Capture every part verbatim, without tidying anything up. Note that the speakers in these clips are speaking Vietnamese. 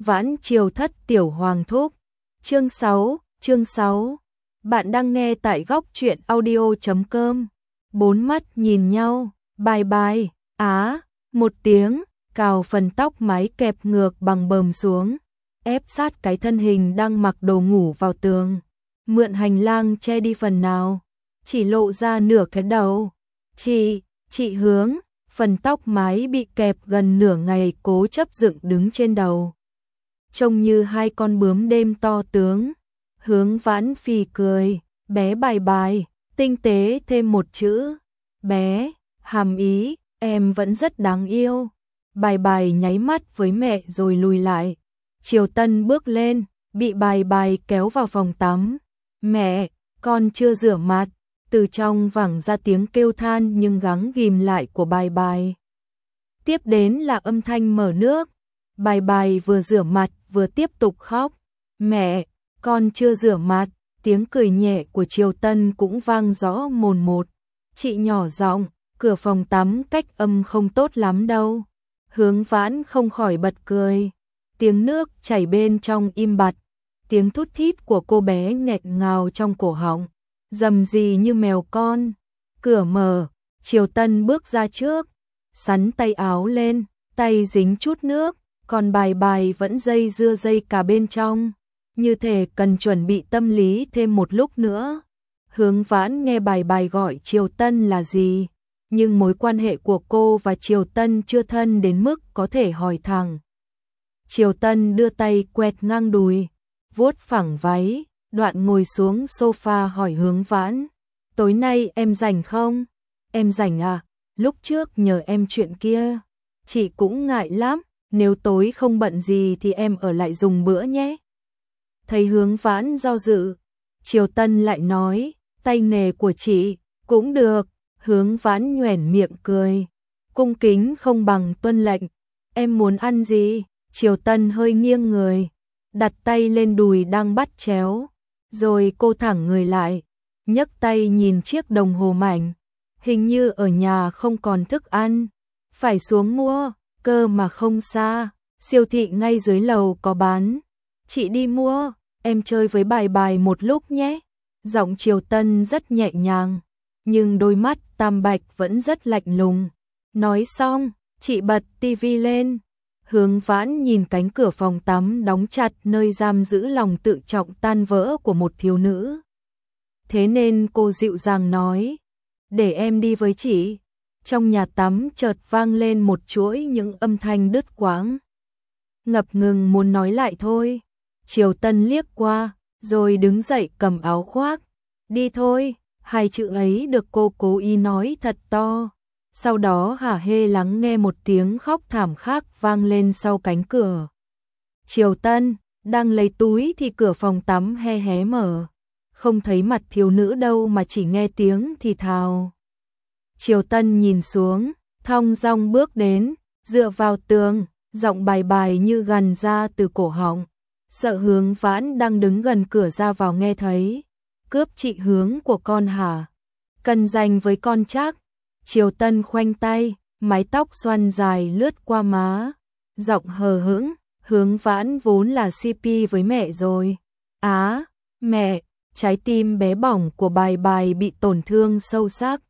Vãn Triều Thất Tiểu Hoàng Thúc. Chương sáu, chương sáu. Bạn đang nghe tại góc truyện audio chấm com. Bốn mắt nhìn nhau, bài bài, á, một tiếng, cào phần tóc mái kẹp ngược bằng bờm xuống, ép sát cái thân hình đang mặc đồ ngủ vào tường. Mượn hành lang che đi phần nào, chỉ lộ ra nửa cái đầu. Chị, chị Hướng, phần tóc mái bị kẹp gần nửa ngày cố chấp dựng đứng trên đầu. Trông như hai con bướm đêm to tướng. Hướng Vãn phì cười, bé bài bài, tinh tế thêm một chữ. Bé, hàm ý, em vẫn rất đáng yêu. Bài bài nháy mắt với mẹ rồi lùi lại. Triều Tân bước lên, bị bài bài kéo vào phòng tắm. Mẹ, con chưa rửa mặt. Từ trong vẳng ra tiếng kêu than nhưng gắng ghìm lại của bài bài. Tiếp đến là âm thanh mở nước. Bài bài vừa rửa mặt vừa tiếp tục khóc. Mẹ, con chưa rửa mặt. Tiếng cười nhẹ của Triều Tân cũng vang rõ mồn một. Chị nhỏ giọng, cửa phòng tắm cách âm không tốt lắm đâu. Hướng Vãn không khỏi bật cười. Tiếng nước chảy bên trong im bặt. Tiếng thút thít của cô bé nghẹt ngào trong cổ họng, rầm rì như mèo con. Cửa mở, Triều Tân bước ra trước, sắn tay áo lên, tay dính chút nước, còn bài bài vẫn dây dưa dây cả bên trong, như thể cần chuẩn bị tâm lý thêm một lúc nữa. Hướng Vãn nghe bài bài gọi Triều Tân là gì, nhưng mối quan hệ của cô và Triều Tân chưa thân đến mức có thể hỏi thẳng. Triều Tân đưa tay quẹt ngang đùi, vuốt phẳng váy, đoạn ngồi xuống sofa hỏi Hướng Vãn. Tối nay em rảnh không? Em rảnh à? Lúc trước nhờ em chuyện kia. Chị cũng ngại lắm, nếu tối không bận gì thì em ở lại dùng bữa nhé. Thấy Hướng Vãn do dự, Triều Tân lại nói, tay nghề của chị, cũng được. Hướng Vãn nhoẻn miệng cười, cung kính không bằng tuân lệnh. Em muốn ăn gì? Triều Tân hơi nghiêng người, đặt tay lên đùi đang bắt chéo, rồi cô thẳng người lại, nhấc tay nhìn chiếc đồng hồ mảnh. Hình như ở nhà không còn thức ăn, phải xuống mua, cơ mà không xa, siêu thị ngay dưới lầu có bán. Chị đi mua, em chơi với bài bài một lúc nhé. Giọng Triều Tân rất nhẹ nhàng, nhưng đôi mắt tam bạch vẫn rất lạnh lùng. Nói xong, chị bật tivi lên. Hướng Vãn nhìn cánh cửa phòng tắm đóng chặt nơi giam giữ lòng tự trọng tan vỡ của một thiếu nữ. Thế nên cô dịu dàng nói, để em đi với chị. Trong nhà tắm chợt vang lên một chuỗi những âm thanh đứt quãng. Ngập ngừng muốn nói lại thôi. Triều Tân liếc qua, rồi đứng dậy cầm áo khoác. Đi thôi, hai chữ ấy được cô cố ý nói thật to. Sau đó hả hê lắng nghe một tiếng khóc thảm khác vang lên sau cánh cửa. Triều Tân đang lấy túi thì cửa phòng tắm he hé mở. Không thấy mặt thiếu nữ đâu mà chỉ nghe tiếng thì thào. Triều Tân nhìn xuống, thong dong bước đến, dựa vào tường, giọng bài bài như gằn ra từ cổ họng. Sợ Hướng Vãn đang đứng gần cửa ra vào nghe thấy. Cướp chị Hướng của con hả? Cần dành với con chắc. Triều Tân khoanh tay, mái tóc xoăn dài lướt qua má, giọng hờ hững, Hướng Vãn vốn là xê pê với mẹ rồi. Á, mẹ, trái tim bé bỏng của bài bài bị tổn thương sâu sắc.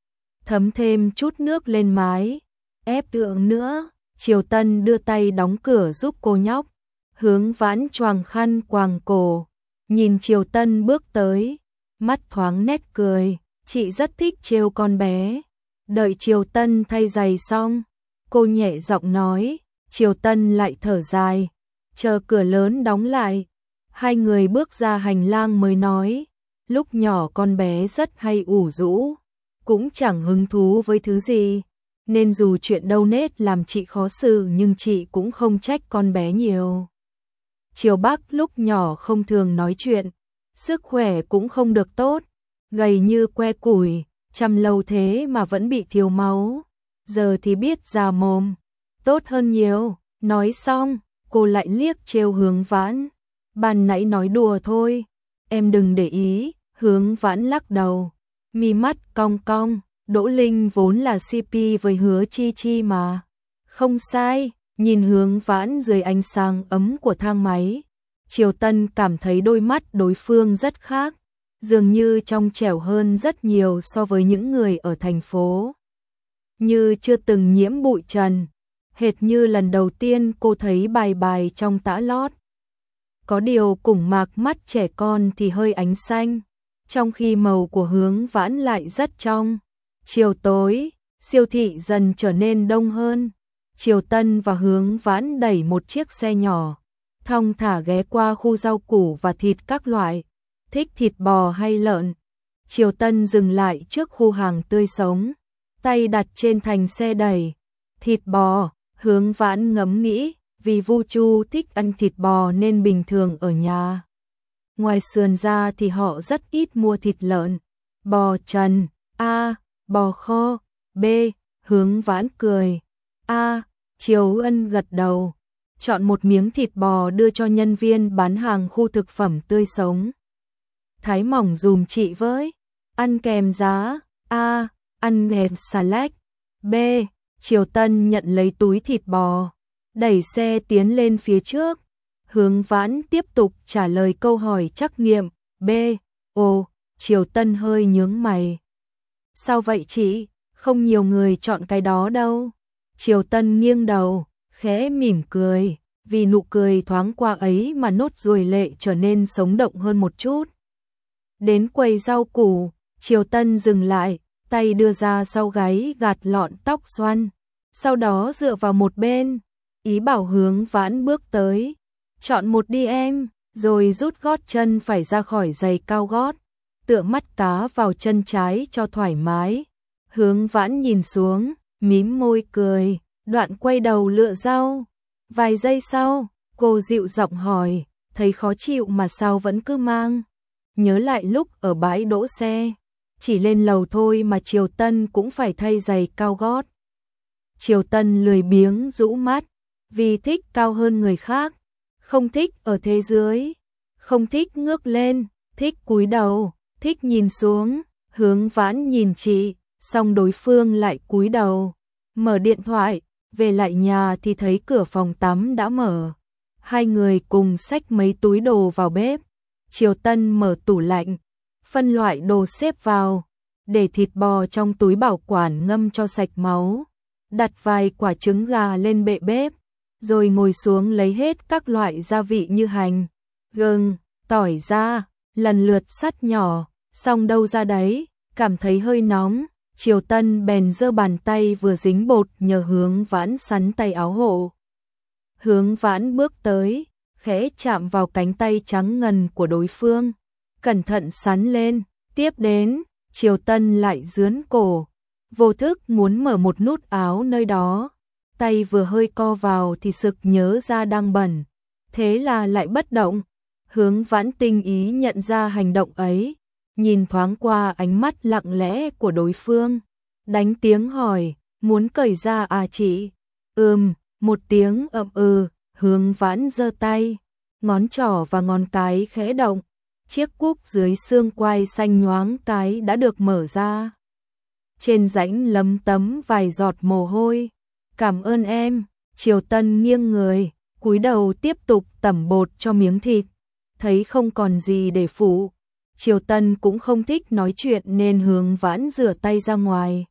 Thấm thêm chút nước lên mái, ép tượng nữa. Triều Tân đưa tay đóng cửa giúp cô nhóc. Hướng Vãn choàng khăn quàng cổ, nhìn Triều Tân bước tới, mắt thoáng nét cười, chị rất thích trêu con bé. Đợi Triều Tân thay giày xong, cô nhẹ giọng nói. Triều Tân lại thở dài, chờ cửa lớn đóng lại. Hai người bước ra hành lang mới nói, lúc nhỏ con bé rất hay ủ rũ, cũng chẳng hứng thú với thứ gì, nên dù chuyện đâu nết làm chị khó xử nhưng chị cũng không trách con bé nhiều. Triều Bắc lúc nhỏ không thường nói chuyện, sức khỏe cũng không được tốt, gầy như que củi. Chăm lâu thế mà vẫn bị thiếu máu, giờ thì biết già mồm, tốt hơn nhiều. Nói xong, cô lại liếc trêu Hướng Vãn. Ban nãy nói đùa thôi, em đừng để ý. Hướng Vãn lắc đầu, mi mắt cong cong. Đỗ Linh vốn là xê pê với Hứa Chi Chi mà. Không sai, Nhìn Hướng Vãn dưới ánh sáng ấm của thang máy, Triều Tân cảm thấy đôi mắt đối phương rất khác, dường như trong trẻo hơn rất nhiều so với những người ở thành phố. Như chưa từng nhiễm bụi trần, hệt như lần đầu tiên cô thấy bài bài trong tã lót. Có điều cùng mạc mắt trẻ con thì hơi ánh xanh, trong khi màu của Hướng Vãn lại rất trong. Chiều tối, siêu thị dần trở nên đông hơn. Triều Tân và Hướng Vãn đẩy một chiếc xe nhỏ, thong thả ghé qua khu rau củ và thịt các loại. Thích thịt bò hay lợn? Triều Tân dừng lại trước khu hàng tươi sống, tay đặt trên thành xe đẩy. Thịt bò, Hướng Vãn ngẫm nghĩ, vì Vu Chu thích ăn thịt bò nên bình thường ở nhà. Ngoài sườn ra thì họ rất ít mua thịt lợn. Bò trần, A, bò kho, B, Hướng Vãn cười. A, Triều Ân gật đầu, chọn một miếng thịt bò đưa cho nhân viên bán hàng khu thực phẩm tươi sống. Thái mỏng dùm chị với, ăn kèm giá. A, ăn kèm salad. B, Triều Tân nhận lấy túi thịt bò, đẩy xe tiến lên phía trước. Hướng Vãn tiếp tục trả lời câu hỏi trắc nghiệm. B, ồ, Triều Tân hơi nhướng mày. Sao vậy chị? Không nhiều người chọn cái đó đâu. Triều Tân nghiêng đầu, khẽ mỉm cười, vì nụ cười thoáng qua ấy mà nốt ruồi lệ trở nên sống động hơn một chút. Đến quầy rau củ, Triều Tân dừng lại, tay đưa ra sau gáy gạt lọn tóc xoăn, sau đó dựa vào một bên, ý bảo Hướng Vãn bước tới. Chọn một đi em, rồi rút gót chân phải ra khỏi giày cao gót, tựa mắt cá vào chân trái cho thoải mái. Hướng Vãn nhìn xuống, mím môi cười, đoạn quay đầu lựa rau. Vài giây sau, cô dịu giọng hỏi, thấy khó chịu mà sao vẫn cứ mang. Nhớ lại lúc ở bãi đỗ xe, chỉ lên lầu thôi mà Triều Tân cũng phải thay giày cao gót. Triều Tân lười biếng rũ mắt, vì thích cao hơn người khác, không thích ở thế dưới, không thích ngước lên, thích cúi đầu, thích nhìn xuống. Hướng Vãn nhìn chị, xong đối phương lại cúi đầu, mở điện thoại, về lại nhà thì thấy cửa phòng tắm đã mở. Hai người cùng xách mấy túi đồ vào bếp. Triều Tân mở tủ lạnh, phân loại đồ xếp vào, để thịt bò trong túi bảo quản ngâm cho sạch máu, đặt vài quả trứng gà lên bệ bếp, rồi ngồi xuống lấy hết các loại gia vị như hành, gừng, tỏi ra, lần lượt sắt nhỏ, xong đâu ra đấy, cảm thấy hơi nóng. Triều Tân bèn giơ bàn tay vừa dính bột nhờ Hướng Vãn sắn tay áo hộ. Hướng Vãn bước tới, khẽ chạm vào cánh tay trắng ngần của đối phương, cẩn thận sắn lên. Tiếp đến, Triều Tân lại dướn cổ, vô thức muốn mở một nút áo nơi đó. Tay vừa hơi co vào thì sực nhớ ra đang bẩn, thế là lại bất động. Hướng Vãn tinh ý nhận ra hành động ấy, nhìn thoáng qua ánh mắt lặng lẽ của đối phương, đánh tiếng hỏi, muốn cởi ra à chị? Ừm, một tiếng ậm ừ. Hướng Vãn giơ tay, ngón trỏ và ngón cái khẽ động, chiếc cúc dưới xương quai xanh nhoáng cái đã được mở ra. Trên rãnh lấm tấm vài giọt mồ hôi. Cảm ơn em. Triều Tân nghiêng người, cúi đầu tiếp tục tẩm bột cho miếng thịt. Thấy không còn gì để phủ, Triều Tân cũng không thích nói chuyện nên Hướng Vãn rửa tay ra ngoài.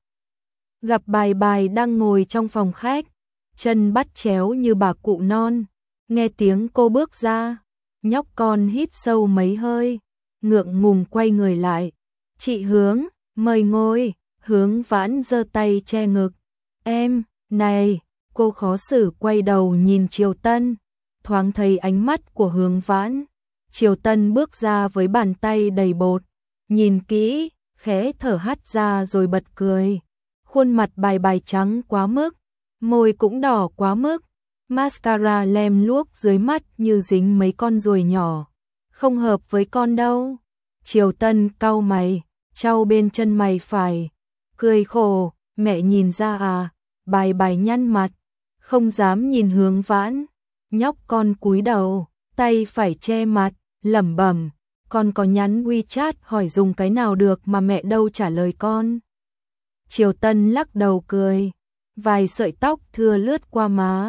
Gặp Bài Bài đang ngồi trong phòng khách, chân bắt chéo như bà cụ non. Nghe tiếng cô bước ra, nhóc con hít sâu mấy hơi, ngượng ngùng quay người lại. Chị Hướng, mời ngồi. Hướng Vãn giơ tay che ngực. Em, này, cô khó xử quay đầu nhìn Triều Tân, thoáng thấy ánh mắt của Hướng Vãn. Triều Tân bước ra với bàn tay đầy bột, nhìn kỹ, khẽ thở hắt ra rồi bật cười. Khuôn mặt Bài Bài trắng quá mức, môi cũng đỏ quá mức, mascara lem luốc dưới mắt như dính mấy con ruồi nhỏ, không hợp với con đâu. Triều Tân cau mày, trao bên chân mày phải, cười khổ, mẹ nhìn ra à? Bài Bài nhăn mặt, không dám nhìn Hướng Vãn. Nhóc con cúi đầu, tay phải che mặt, lẩm bẩm, con có nhắn WeChat hỏi dùng cái nào được mà mẹ đâu trả lời con. Triều Tân lắc đầu cười, vài sợi tóc thưa lướt qua má.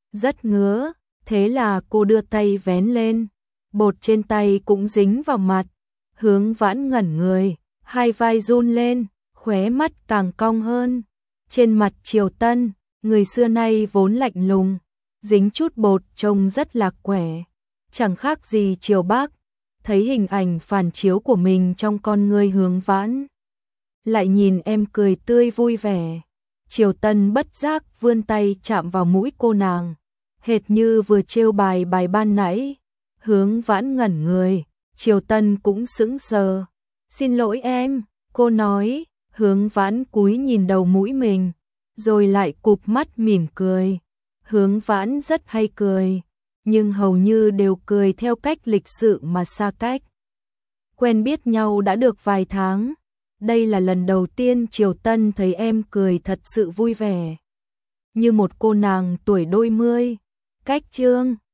rất ngứa, thế là cô đưa tay vén lên, bột trên tay cũng dính vào mặt, Hướng Vãn ngẩn người, hai vai run lên, khóe mắt càng cong hơn. Trên mặt Triều Tân, người xưa nay vốn lạnh lùng, dính chút bột trông rất lạc quẻ, chẳng khác gì Triều Bác. Thấy hình ảnh phản chiếu của mình trong con ngươi Hướng Vãn, lại nhìn em cười tươi vui vẻ. Triều Tân bất giác vươn tay chạm vào mũi cô nàng, hệt như vừa trêu bài bài ban nãy. Hướng Vãn ngẩn người, Triều Tân cũng sững sờ. Xin lỗi em, cô nói. Hướng Vãn cúi nhìn đầu mũi mình, rồi lại cụp mắt mỉm cười. Hướng Vãn rất hay cười, nhưng hầu như đều cười theo cách lịch sự mà xa cách. Quen biết nhau đã được vài tháng, đây là lần đầu tiên Triều Tân thấy em cười thật sự vui vẻ, như một cô nàng tuổi đôi mươi. Cách chương